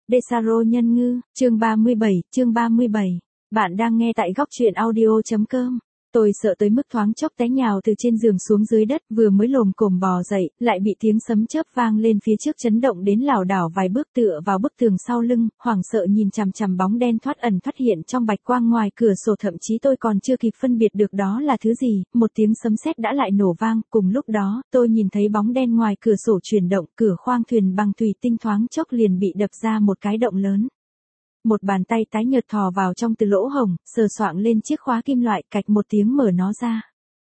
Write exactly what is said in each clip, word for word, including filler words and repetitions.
Desaro nhân ngư, chương ba mươi bảy, chương ba mươi bảy. Bạn đang nghe tại góc truyện audio.com. Tôi sợ tới mức thoáng chốc té nhào từ trên giường xuống dưới đất, vừa mới lồm cồm bò dậy, lại bị tiếng sấm chớp vang lên phía trước chấn động đến lảo đảo vài bước tựa vào bức tường sau lưng, hoảng sợ nhìn chằm chằm bóng đen thoát ẩn thoát hiện trong bạch quang ngoài cửa sổ, thậm chí tôi còn chưa kịp phân biệt được đó là thứ gì, một tiếng sấm sét đã lại nổ vang, cùng lúc đó, tôi nhìn thấy bóng đen ngoài cửa sổ chuyển động, cửa khoang thuyền bằng thủy tinh thoáng chốc liền bị đập ra một cái động lớn. Một bàn tay tái nhợt thò vào trong từ lỗ hổng, sờ soạng lên chiếc khóa kim loại, cạch một tiếng mở nó ra.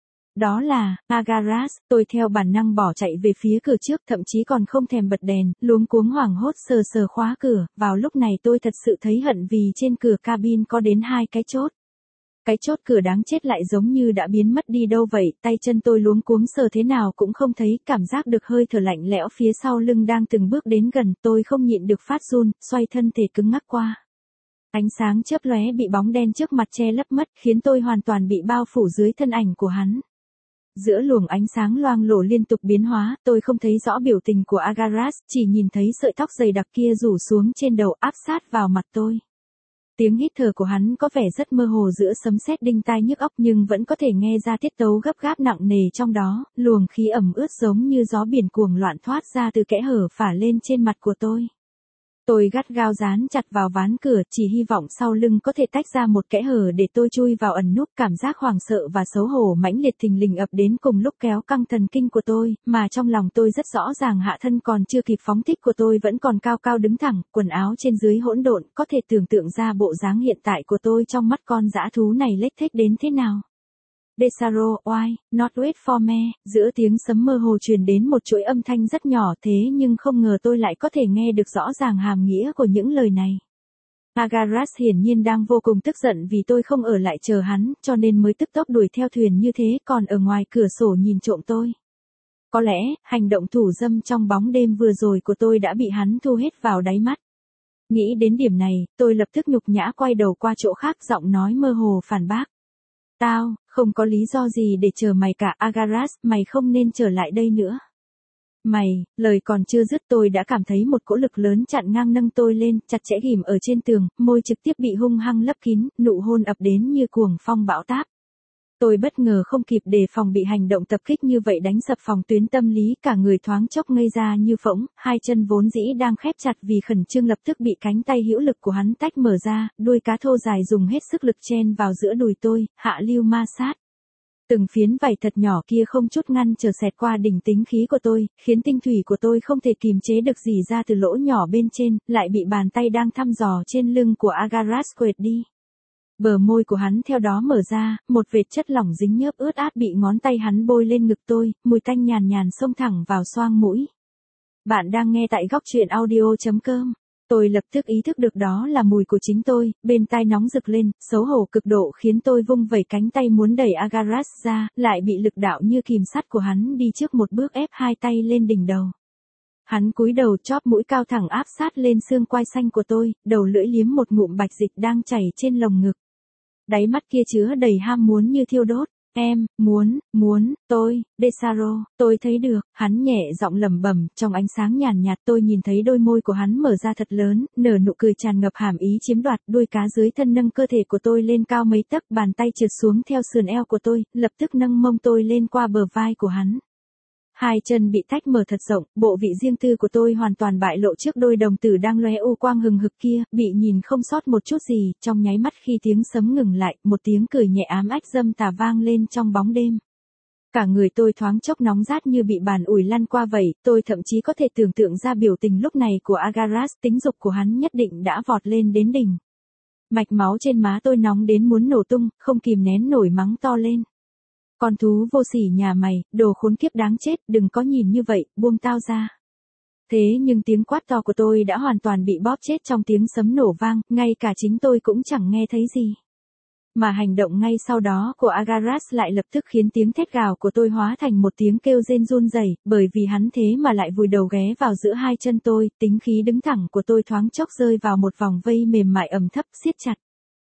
Đó là Agaras. Tôi theo bản năng bỏ chạy về phía cửa trước, thậm chí còn không thèm bật đèn, luống cuống hoảng hốt sờ sờ khóa cửa. Vào lúc này tôi thật sự thấy hận vì trên cửa cabin có đến hai cái chốt. Cái chốt cửa đáng chết lại giống như đã biến mất đi đâu vậy, tay chân tôi luống cuống sờ thế nào cũng không thấy, cảm giác được hơi thở lạnh lẽo phía sau lưng đang từng bước đến gần, tôi không nhịn được phát run, xoay thân thể cứng ngắc qua. Ánh sáng chớp lóe bị bóng đen trước mặt che lấp mất, khiến tôi hoàn toàn bị bao phủ dưới thân ảnh của hắn. Giữa luồng ánh sáng loang lổ liên tục biến hóa, tôi không thấy rõ biểu tình của Agaras, chỉ nhìn thấy sợi tóc dày đặc kia rủ xuống trên đầu áp sát vào mặt tôi. Tiếng hít thở của hắn có vẻ rất mơ hồ giữa sấm sét đinh tai nhức óc, nhưng vẫn có thể nghe ra tiết tấu gấp gáp nặng nề trong đó, luồng khí ẩm ướt giống như gió biển cuồng loạn thoát ra từ kẽ hở phả lên trên mặt của tôi. Tôi gắt gao dán chặt vào ván cửa, chỉ hy vọng sau lưng có thể tách ra một kẽ hở để tôi chui vào ẩn núp. Cảm giác hoảng sợ và xấu hổ mãnh liệt thình lình ập đến cùng lúc kéo căng thần kinh của tôi, mà trong lòng tôi rất rõ ràng hạ thân còn chưa kịp phóng thích của tôi vẫn còn cao cao đứng thẳng, quần áo trên dưới hỗn độn, có thể tưởng tượng ra bộ dáng hiện tại của tôi trong mắt con dã thú này lếch thếch đến thế nào. Desaro, why, not wait for me, giữa tiếng sấm mơ hồ truyền đến một chuỗi âm thanh rất nhỏ, thế nhưng không ngờ tôi lại có thể nghe được rõ ràng hàm nghĩa của những lời này. Agaras hiển nhiên đang vô cùng tức giận vì tôi không ở lại chờ hắn, cho nên mới tức tốc đuổi theo thuyền như thế, còn ở ngoài cửa sổ nhìn trộm tôi. Có lẽ, hành động thủ dâm trong bóng đêm vừa rồi của tôi đã bị hắn thu hết vào đáy mắt. Nghĩ đến điểm này, tôi lập tức nhục nhã quay đầu qua chỗ khác, giọng nói mơ hồ phản bác. Tao, không có lý do gì để chờ mày cả Agaras, mày không nên trở lại đây nữa. Mày, lời còn chưa dứt tôi đã cảm thấy một cỗ lực lớn chặn ngang nâng tôi lên, chặt chẽ ghìm ở trên tường, môi trực tiếp bị hung hăng lấp kín, nụ hôn ập đến như cuồng phong bão táp. Tôi bất ngờ không kịp đề phòng bị hành động tập kích như vậy đánh sập phòng tuyến tâm lý, cả người thoáng chốc ngây ra như phỗng, hai chân vốn dĩ đang khép chặt vì khẩn trương lập tức bị cánh tay hữu lực của hắn tách mở ra, đuôi cá thô dài dùng hết sức lực chen vào giữa đùi tôi, hạ lưu ma sát. Từng phiến vảy thật nhỏ kia không chút ngăn trở xẹt qua đỉnh tính khí của tôi, khiến tinh thủy của tôi không thể kìm chế được gì ra từ lỗ nhỏ bên trên, lại bị bàn tay đang thăm dò trên lưng của Agaras quệt đi. Bờ môi của hắn theo đó mở ra, một vệt chất lỏng dính nhớp ướt át bị ngón tay hắn bôi lên ngực tôi, mùi tanh nhàn nhàn xông thẳng vào xoang mũi. Bạn đang nghe tại góc truyện audio.com. Tôi lập tức ý thức được đó là mùi của chính tôi, bên tai nóng rực lên, xấu hổ cực độ khiến tôi vung vẩy cánh tay muốn đẩy Agaras ra, lại bị lực đạo như kìm sắt của hắn đi trước một bước ép hai tay lên đỉnh đầu. Hắn cúi đầu chóp mũi cao thẳng áp sát lên xương quai xanh của tôi, đầu lưỡi liếm một ngụm bạch dịch đang chảy trên lồng ngực. Đáy mắt kia chứa đầy ham muốn như thiêu đốt. Em, muốn, muốn, tôi, Desaro, tôi thấy được, hắn nhẹ giọng lẩm bẩm, trong ánh sáng nhàn nhạt tôi nhìn thấy đôi môi của hắn mở ra thật lớn, nở nụ cười tràn ngập hàm ý chiếm đoạt, đuôi cá dưới thân nâng cơ thể của tôi lên cao mấy tấc, bàn tay trượt xuống theo sườn eo của tôi, lập tức nâng mông tôi lên qua bờ vai của hắn. Hai chân bị tách mở thật rộng, bộ vị riêng tư của tôi hoàn toàn bại lộ trước đôi đồng tử đang lóe u quang hừng hực kia, bị nhìn không sót một chút gì, trong nháy mắt khi tiếng sấm ngừng lại, một tiếng cười nhẹ ám ách dâm tà vang lên trong bóng đêm. Cả người tôi thoáng chốc nóng rát như bị bàn ủi lăn qua vậy, tôi thậm chí có thể tưởng tượng ra biểu tình lúc này của Agaras, tính dục của hắn nhất định đã vọt lên đến đỉnh. Mạch máu trên má tôi nóng đến muốn nổ tung, không kìm nén nổi mắng to lên. Con thú vô sỉ nhà mày, đồ khốn kiếp đáng chết, đừng có nhìn như vậy, buông tao ra. Thế nhưng tiếng quát to của tôi đã hoàn toàn bị bóp chết trong tiếng sấm nổ vang, ngay cả chính tôi cũng chẳng nghe thấy gì. Mà hành động ngay sau đó của Agaras lại lập tức khiến tiếng thét gào của tôi hóa thành một tiếng kêu rên run rẩy, bởi vì hắn thế mà lại vùi đầu ghé vào giữa hai chân tôi, tính khí đứng thẳng của tôi thoáng chốc rơi vào một vòng vây mềm mại ẩm thấp siết chặt.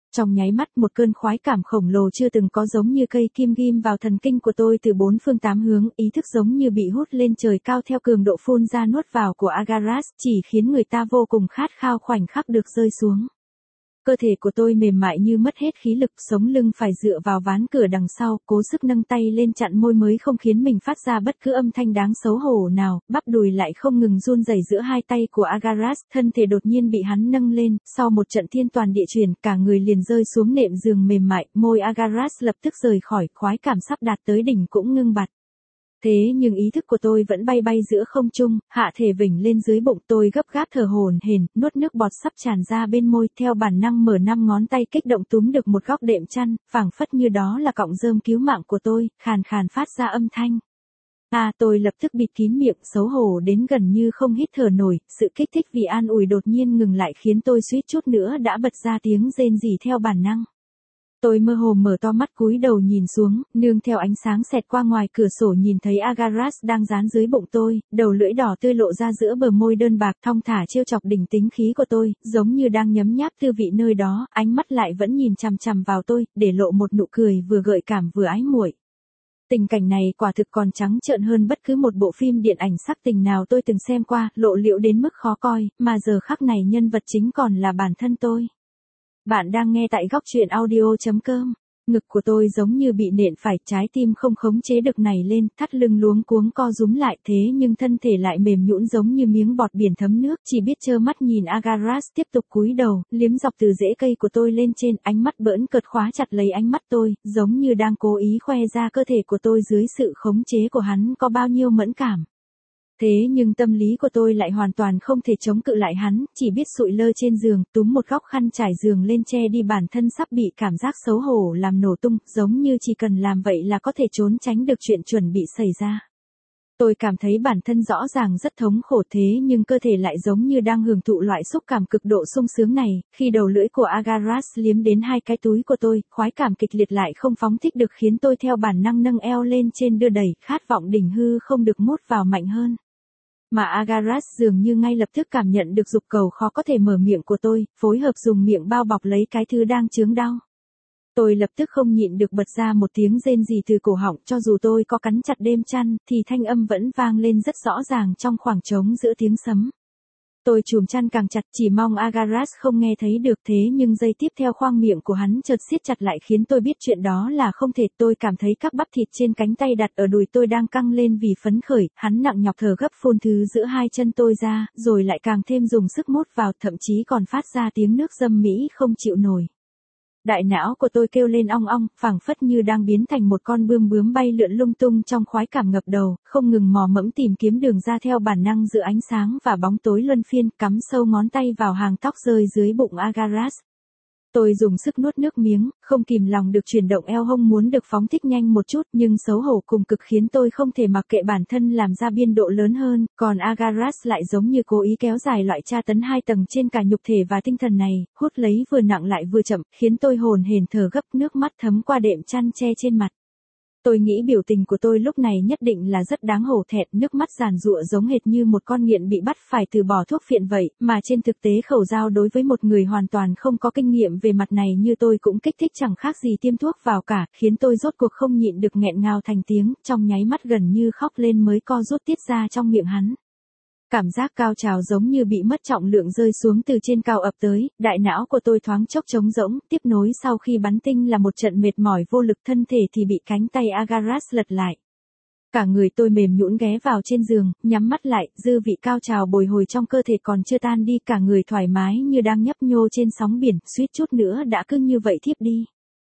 Trong nháy mắt một cơn khoái cảm khổng lồ chưa từng có giống như cây kim ghim vào thần kinh của tôi từ bốn phương tám hướng, ý thức giống như bị hút lên trời cao theo cường độ phun ra nuốt vào của Agaras, chỉ khiến người ta vô cùng khát khao khoảnh khắc được rơi xuống. Cơ thể của tôi mềm mại như mất hết khí lực, sống lưng phải dựa vào ván cửa đằng sau, cố sức nâng tay lên chặn môi mới không khiến mình phát ra bất cứ âm thanh đáng xấu hổ nào, bắp đùi lại không ngừng run rẩy giữa hai tay của Agaras, thân thể đột nhiên bị hắn nâng lên, sau một trận thiên toàn địa chuyển, cả người liền rơi xuống nệm giường mềm mại, môi Agaras lập tức rời khỏi, khoái cảm sắp đạt tới đỉnh cũng ngưng bặt. Thế nhưng ý thức của tôi vẫn bay bay giữa không trung, hạ thể vểnh lên dưới bụng, tôi gấp gáp thở hổn hển, nuốt nước bọt sắp tràn ra bên môi, theo bản năng mở năm ngón tay kích động túm được một góc đệm chăn, phảng phất như đó là cọng rơm cứu mạng của tôi, khàn khàn phát ra âm thanh. À, tôi lập tức bịt kín miệng, xấu hổ đến gần như không hít thở nổi, sự kích thích vì an ủi đột nhiên ngừng lại khiến tôi suýt chút nữa đã bật ra tiếng rên rỉ theo bản năng. Tôi mơ hồ mở to mắt cúi đầu nhìn xuống, nương theo ánh sáng xẹt qua ngoài cửa sổ nhìn thấy Agaras đang dán dưới bụng tôi, đầu lưỡi đỏ tươi lộ ra giữa bờ môi đơn bạc thong thả trêu chọc đỉnh tính khí của tôi, giống như đang nhấm nháp tư vị nơi đó, ánh mắt lại vẫn nhìn chằm chằm vào tôi, để lộ một nụ cười vừa gợi cảm vừa ái muội. Tình cảnh này quả thực còn trắng trợn hơn bất cứ một bộ phim điện ảnh sắc tình nào tôi từng xem qua, lộ liễu đến mức khó coi, mà giờ khắc này nhân vật chính còn là bản thân tôi. Bạn đang nghe tại góc truyện audio chấm com. Ngực của tôi giống như bị nện phải, trái tim không khống chế được nảy lên, thắt lưng luống cuống co rúm lại, thế nhưng thân thể lại mềm nhũn giống như miếng bọt biển thấm nước, chỉ biết trơ mắt nhìn Agaras tiếp tục cúi đầu, liếm dọc từ rễ cây của tôi lên trên, ánh mắt bỡn cợt khóa chặt lấy ánh mắt tôi, giống như đang cố ý khoe ra cơ thể của tôi dưới sự khống chế của hắn có bao nhiêu mẫn cảm. Thế nhưng tâm lý của tôi lại hoàn toàn không thể chống cự lại hắn, chỉ biết sụi lơ trên giường, túm một góc khăn trải giường lên che đi bản thân sắp bị cảm giác xấu hổ làm nổ tung, giống như chỉ cần làm vậy là có thể trốn tránh được chuyện chuẩn bị xảy ra. Tôi cảm thấy bản thân rõ ràng rất thống khổ thế nhưng cơ thể lại giống như đang hưởng thụ loại xúc cảm cực độ sung sướng này, khi đầu lưỡi của Agaras liếm đến hai cái túi của tôi, khoái cảm kịch liệt lại không phóng thích được khiến tôi theo bản năng nâng eo lên trên đưa đẩy, khát vọng đỉnh hư không được mút vào mạnh hơn. Mà Agaras dường như ngay lập tức cảm nhận được dục cầu khó có thể mở miệng của tôi, phối hợp dùng miệng bao bọc lấy cái thứ đang chướng đau. Tôi lập tức không nhịn được bật ra một tiếng rên rỉ từ cổ họng, cho dù tôi có cắn chặt đêm chăn, thì thanh âm vẫn vang lên rất rõ ràng trong khoảng trống giữa tiếng sấm. Tôi chùm chăn càng chặt chỉ mong Agaras không nghe thấy được thế nhưng giây tiếp theo khoang miệng của hắn chợt siết chặt lại khiến tôi biết chuyện đó là không thể. Tôi cảm thấy các bắp thịt trên cánh tay đặt ở đùi tôi đang căng lên vì phấn khởi, hắn nặng nhọc thở gấp phun thứ giữa hai chân tôi ra, rồi lại càng thêm dùng sức mút vào, thậm chí còn phát ra tiếng nước dâm mỹ không chịu nổi. Đại não của tôi kêu lên ong ong, phảng phất như đang biến thành một con bươm bướm bay lượn lung tung trong khoái cảm ngập đầu, không ngừng mò mẫm tìm kiếm đường ra theo bản năng giữa ánh sáng và bóng tối luân phiên, cắm sâu ngón tay vào hàng tóc rơi dưới bụng Agaras. Tôi dùng sức nuốt nước miếng, không kìm lòng được chuyển động eo hông muốn được phóng thích nhanh một chút nhưng xấu hổ cùng cực khiến tôi không thể mặc kệ bản thân làm ra biên độ lớn hơn, còn Agaras lại giống như cố ý kéo dài loại tra tấn hai tầng trên cả nhục thể và tinh thần này, hút lấy vừa nặng lại vừa chậm, khiến tôi hồn hển thở gấp, nước mắt thấm qua đệm chăn che trên mặt. Tôi nghĩ biểu tình của tôi lúc này nhất định là rất đáng hổ thẹn, nước mắt giàn giụa giống hệt như một con nghiện bị bắt phải từ bỏ thuốc phiện vậy, mà trên thực tế khẩu dao đối với một người hoàn toàn không có kinh nghiệm về mặt này như tôi cũng kích thích chẳng khác gì tiêm thuốc vào cả, khiến tôi rốt cuộc không nhịn được nghẹn ngào thành tiếng, trong nháy mắt gần như khóc lên mới co rút tiết ra trong miệng hắn. Cảm giác cao trào giống như bị mất trọng lượng rơi xuống từ trên cao ập tới, đại não của tôi thoáng chốc trống rỗng, tiếp nối sau khi bắn tinh là một trận mệt mỏi vô lực, thân thể thì bị cánh tay Agaras lật lại. Cả người tôi mềm nhũn ghé vào trên giường, nhắm mắt lại, dư vị cao trào bồi hồi trong cơ thể còn chưa tan đi, cả người thoải mái như đang nhấp nhô trên sóng biển, suýt chút nữa đã cứ như vậy thiếp đi.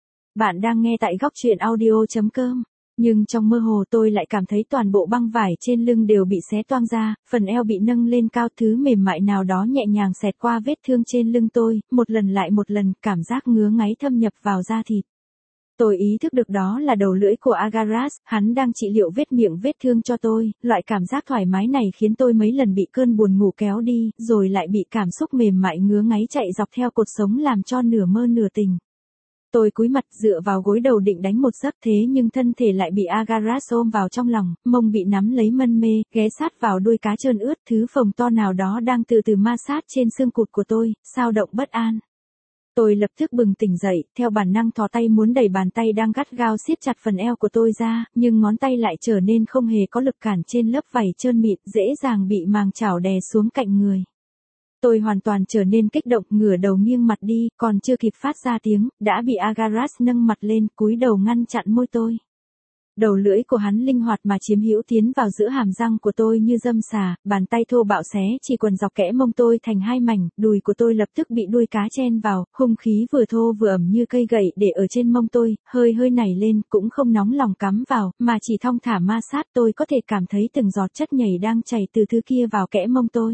Bạn đang nghe tại góc truyện audio chấm com. Nhưng trong mơ hồ tôi lại cảm thấy toàn bộ băng vải trên lưng đều bị xé toang ra, phần eo bị nâng lên cao, thứ mềm mại nào đó nhẹ nhàng xẹt qua vết thương trên lưng tôi, một lần lại một lần, cảm giác ngứa ngáy thâm nhập vào da thịt. Tôi ý thức được đó là đầu lưỡi của Agaras, hắn đang trị liệu vết miệng vết thương cho tôi, loại cảm giác thoải mái này khiến tôi mấy lần bị cơn buồn ngủ kéo đi, rồi lại bị cảm xúc mềm mại ngứa ngáy chạy dọc theo cột sống làm cho nửa mơ nửa tỉnh. Tôi cúi mặt dựa vào gối đầu định đánh một giấc thế nhưng thân thể lại bị Agaras ôm vào trong lòng, mông bị nắm lấy mân mê, ghé sát vào đuôi cá trơn ướt, thứ phồng to nào đó đang từ từ ma sát trên xương cụt của tôi, sao động bất an. Tôi lập tức bừng tỉnh dậy, theo bản năng thò tay muốn đẩy bàn tay đang gắt gao siết chặt phần eo của tôi ra, nhưng ngón tay lại trở nên không hề có lực cản trên lớp vảy trơn mịn, dễ dàng bị màng chảo đè xuống cạnh người. Tôi hoàn toàn trở nên kích động, ngửa đầu nghiêng mặt đi, còn chưa kịp phát ra tiếng, đã bị Agaras nâng mặt lên, cúi đầu ngăn chặn môi tôi. Đầu lưỡi của hắn linh hoạt mà chiếm hữu tiến vào giữa hàm răng của tôi như dâm xà, bàn tay thô bạo xé chỉ quần dọc kẽ mông tôi thành hai mảnh, đùi của tôi lập tức bị đuôi cá chen vào, hung khí vừa thô vừa ẩm như cây gậy để ở trên mông tôi, hơi hơi nảy lên, cũng không nóng lòng cắm vào, mà chỉ thong thả ma sát. Tôi có thể cảm thấy từng giọt chất nhảy đang chảy từ thứ kia vào kẽ mông tôi.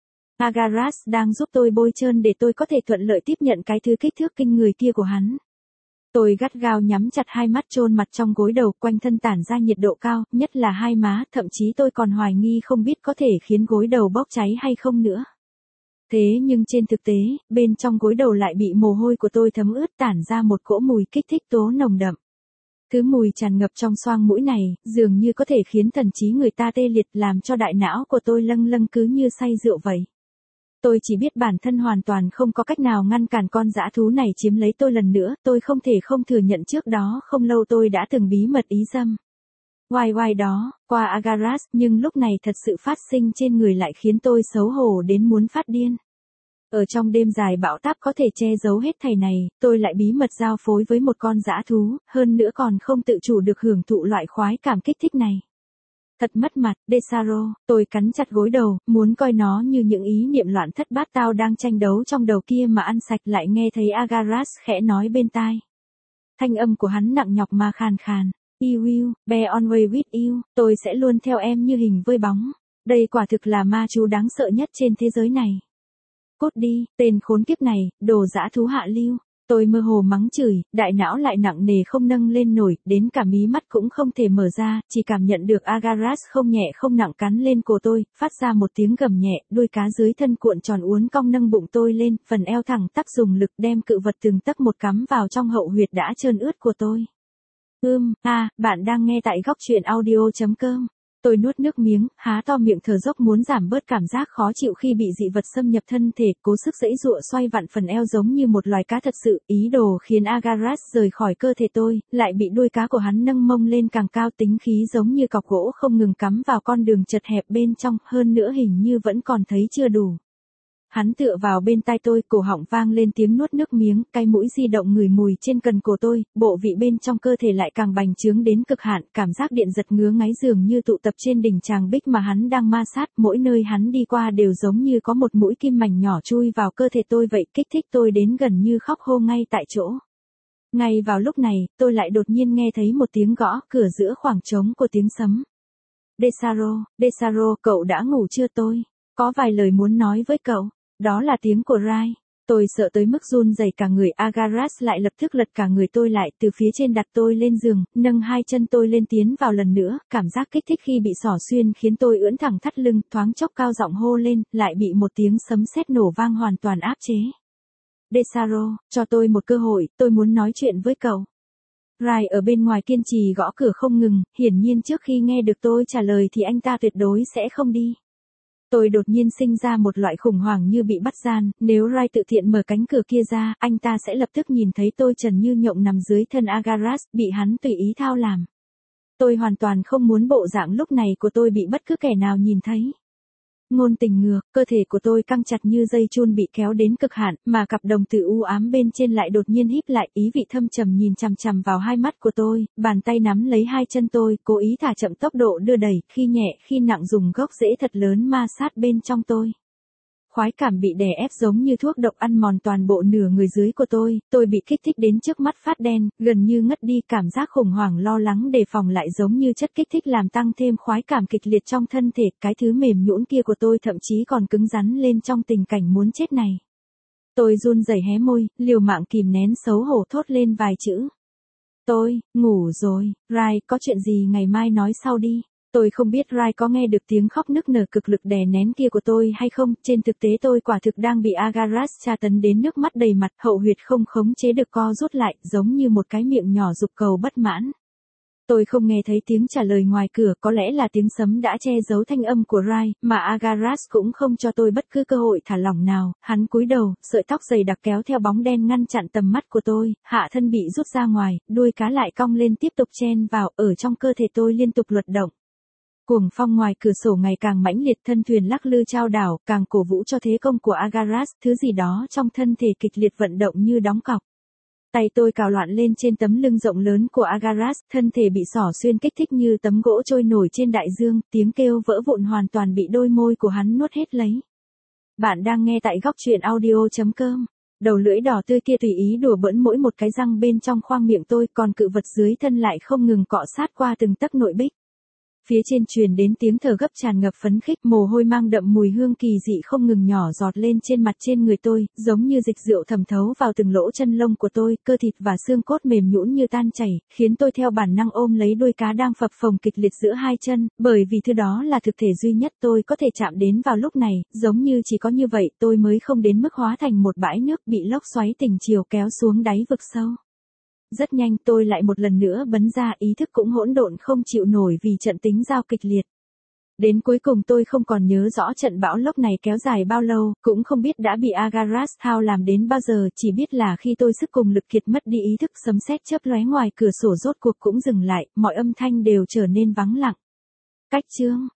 Agaras đang giúp tôi bôi trơn để tôi có thể thuận lợi tiếp nhận cái thứ kích thước kinh người kia của hắn. Tôi gắt gao nhắm chặt hai mắt chôn mặt trong gối đầu, quanh thân tản ra nhiệt độ cao, nhất là hai má, thậm chí tôi còn hoài nghi không biết có thể khiến gối đầu bốc cháy hay không nữa. Thế nhưng trên thực tế, bên trong gối đầu lại bị mồ hôi của tôi thấm ướt, tản ra một cỗ mùi kích thích tố nồng đậm. Thứ mùi tràn ngập trong xoang mũi này, dường như có thể khiến thần trí người ta tê liệt, làm cho đại não của tôi lâng lâng cứ như say rượu vậy. Tôi chỉ biết bản thân hoàn toàn không có cách nào ngăn cản con dã thú này chiếm lấy tôi lần nữa, tôi không thể không thừa nhận trước đó không lâu tôi đã từng bí mật ý dâm. Oai oai đó, qua Agaras, nhưng lúc này thật sự phát sinh trên người lại khiến tôi xấu hổ đến muốn phát điên. Ở trong đêm dài bão táp có thể che giấu hết thảy này, tôi lại bí mật giao phối với một con dã thú, hơn nữa còn không tự chủ được hưởng thụ loại khoái cảm kích thích này. Thật mất mặt, Desaro, tôi cắn chặt gối đầu, muốn coi nó như những ý niệm loạn thất bát tao đang tranh đấu trong đầu kia mà ăn sạch, lại nghe thấy Agaras khẽ nói bên tai. Thanh âm của hắn nặng nhọc mà khàn khàn. You will, be on way with you, tôi sẽ luôn theo em như hình với bóng. Đây quả thực là ma chú đáng sợ nhất trên thế giới này. Cút đi, tên khốn kiếp này, đồ dã thú hạ lưu. Tôi mơ hồ mắng chửi, đại não lại nặng nề không nâng lên nổi, đến cả mí mắt cũng không thể mở ra, chỉ cảm nhận được Agaras không nhẹ không nặng cắn lên cổ tôi, phát ra một tiếng gầm nhẹ, đuôi cá dưới thân cuộn tròn uốn cong nâng bụng tôi lên, phần eo thẳng tắp dùng lực đem cự vật từng tấc một cắm vào trong hậu huyệt đã trơn ướt của tôi. Ưm, a, à, bạn đang nghe tại góc truyện audio chấm com. Tôi nuốt nước miếng, há to miệng thở dốc muốn giảm bớt cảm giác khó chịu khi bị dị vật xâm nhập thân thể, cố sức giãy giụa xoay vặn phần eo giống như một loài cá thật sự, ý đồ khiến Agaras rời khỏi cơ thể tôi, lại bị đuôi cá của hắn nâng mông lên càng cao, tính khí giống như cọc gỗ không ngừng cắm vào con đường chật hẹp bên trong, hơn nữa hình như vẫn còn thấy chưa đủ. Hắn tựa vào bên tai tôi, cổ họng vang lên tiếng nuốt nước miếng, cái mũi di động ngửi mùi trên cần cổ tôi, bộ vị bên trong cơ thể lại càng bành trướng đến cực hạn, cảm giác điện giật ngứa ngáy dường như tụ tập trên đỉnh tràng bích mà hắn đang ma sát, mỗi nơi hắn đi qua đều giống như có một mũi kim mảnh nhỏ chui vào cơ thể tôi vậy, kích thích tôi đến gần như khóc hô ngay tại chỗ. Ngay vào lúc này, tôi lại đột nhiên nghe thấy một tiếng gõ cửa giữa khoảng trống của tiếng sấm. Desaro, Desaro, cậu đã ngủ chưa tôi? Có vài lời muốn nói với cậu. Đó là tiếng của Rai. Tôi sợ tới mức run rẩy cả người. Agaras lại lập tức lật cả người tôi lại, từ phía trên đặt tôi lên giường, nâng hai chân tôi lên tiến vào lần nữa, cảm giác kích thích khi bị xỏ xuyên khiến tôi ưỡn thẳng thắt lưng, thoáng chốc cao giọng hô lên, lại bị một tiếng sấm sét nổ vang hoàn toàn áp chế. Desaro, cho tôi một cơ hội, tôi muốn nói chuyện với cậu. Rai ở bên ngoài kiên trì gõ cửa không ngừng, hiển nhiên trước khi nghe được tôi trả lời thì anh ta tuyệt đối sẽ không đi. Tôi đột nhiên sinh ra một loại khủng hoảng như bị bắt gian, nếu Rai tự thiện mở cánh cửa kia ra, anh ta sẽ lập tức nhìn thấy tôi trần như nhộng nằm dưới thân Agaras, bị hắn tùy ý thao làm. Tôi hoàn toàn không muốn bộ dạng lúc này của tôi bị bất cứ kẻ nào nhìn thấy. Ngôn tình ngược, cơ thể của tôi căng chặt như dây chun bị kéo đến cực hạn, mà cặp đồng tử u ám bên trên lại đột nhiên híp lại, ý vị thâm trầm nhìn chằm chằm vào hai mắt của tôi, bàn tay nắm lấy hai chân tôi, cố ý thả chậm tốc độ đưa đẩy, khi nhẹ khi nặng dùng gốc rễ thật lớn ma sát bên trong tôi. Khoái cảm bị đè ép giống như thuốc độc ăn mòn toàn bộ nửa người dưới của tôi, tôi bị kích thích đến trước mắt phát đen, gần như ngất đi, cảm giác khủng hoảng lo lắng đề phòng lại giống như chất kích thích làm tăng thêm khoái cảm kịch liệt trong thân thể, cái thứ mềm nhũn kia của tôi thậm chí còn cứng rắn lên trong tình cảnh muốn chết này. Tôi run rẩy hé môi, liều mạng kìm nén xấu hổ thốt lên vài chữ. Tôi, ngủ rồi, Rai, có chuyện gì ngày mai nói sau đi. Tôi không biết Rai có nghe được tiếng khóc nức nở cực lực đè nén kia của tôi hay không, trên thực tế tôi quả thực đang bị Agaras tra tấn đến nước mắt đầy mặt, hậu huyệt không khống chế được co rút lại, giống như một cái miệng nhỏ dục cầu bất mãn. Tôi không nghe thấy tiếng trả lời ngoài cửa, có lẽ là tiếng sấm đã che giấu thanh âm của Rai, mà Agaras cũng không cho tôi bất cứ cơ hội thả lỏng nào. Hắn cúi đầu, sợi tóc dày đặc kéo theo bóng đen ngăn chặn tầm mắt của tôi, hạ thân bị rút ra ngoài, đuôi cá lại cong lên tiếp tục chen vào, ở trong cơ thể tôi liên tục luật động. Cuồng phong ngoài cửa sổ ngày càng mãnh liệt, thân thuyền lắc lư chao đảo, càng cổ vũ cho thế công của Agaras, thứ gì đó trong thân thể kịch liệt vận động như đóng cọc. Tay tôi cào loạn lên trên tấm lưng rộng lớn của Agaras, thân thể bị xỏ xuyên kích thích như tấm gỗ trôi nổi trên đại dương, tiếng kêu vỡ vụn hoàn toàn bị đôi môi của hắn nuốt hết lấy. Bạn đang nghe tại góc truyện audio.com. Đầu lưỡi đỏ tươi kia tùy ý đùa bỡn mỗi một cái răng bên trong khoang miệng tôi, còn cự vật dưới thân lại không ngừng cọ sát qua từng tấc nội bích. Phía trên truyền đến tiếng thở gấp tràn ngập phấn khích, mồ hôi mang đậm mùi hương kỳ dị không ngừng nhỏ giọt lên trên mặt trên người tôi, giống như dịch rượu thẩm thấu vào từng lỗ chân lông của tôi, cơ thịt và xương cốt mềm nhũn như tan chảy, khiến tôi theo bản năng ôm lấy đuôi cá đang phập phồng kịch liệt giữa hai chân, bởi vì thứ đó là thực thể duy nhất tôi có thể chạm đến vào lúc này, giống như chỉ có như vậy tôi mới không đến mức hóa thành một bãi nước bị lốc xoáy tình chiều kéo xuống đáy vực sâu. Rất nhanh tôi lại một lần nữa bấn ra, ý thức cũng hỗn độn không chịu nổi vì trận tính giao kịch liệt. Đến cuối cùng tôi không còn nhớ rõ trận bão lốc này kéo dài bao lâu, cũng không biết đã bị Agaras thao làm đến bao giờ, chỉ biết là khi tôi sức cùng lực kiệt mất đi ý thức, sấm sét chớp lóe ngoài cửa sổ rốt cuộc cũng dừng lại, mọi âm thanh đều trở nên vắng lặng. Cách chương